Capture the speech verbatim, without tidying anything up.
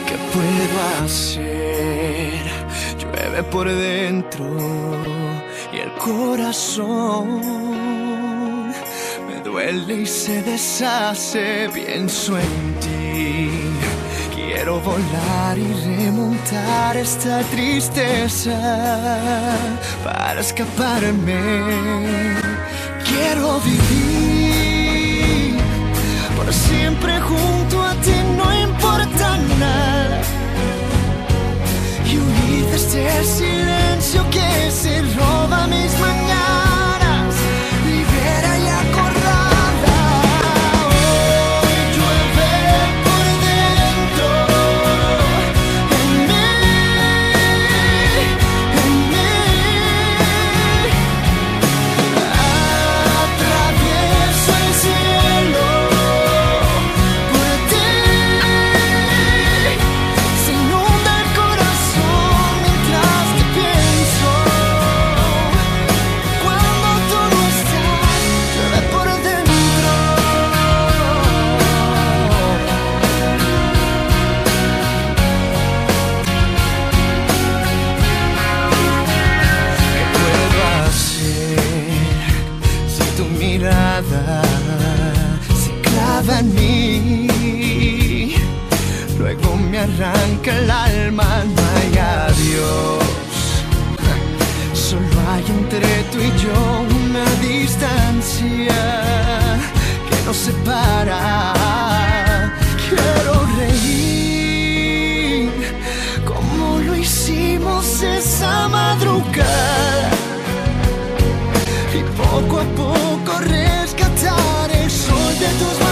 ¿Qué puedo hacer? Llueve por dentro y el corazón me duele y se deshace. Pienso en ti, quiero volar y remontar esta tristeza para escaparme. Quiero vivir por siempre junto a ti, no importa nada, y huir de este silencio que se roba mis mañanas, libera y acorrala. Hoy llueve por dentro, en mí, en mí. Atravieso el cielo por ti, se inunda el corazón mientras te pienso. Cuando tú no estás, llueve por dentro. ¿Qué puedo hacer si tu mirada se clava en mí? Luego me arranca el alma, no hay adiós. Solo hay entre tú y yo una distancia que nos separa. Quiero reír como lo hicimos esa madrugada, y poco a poco rescatar el sol de tus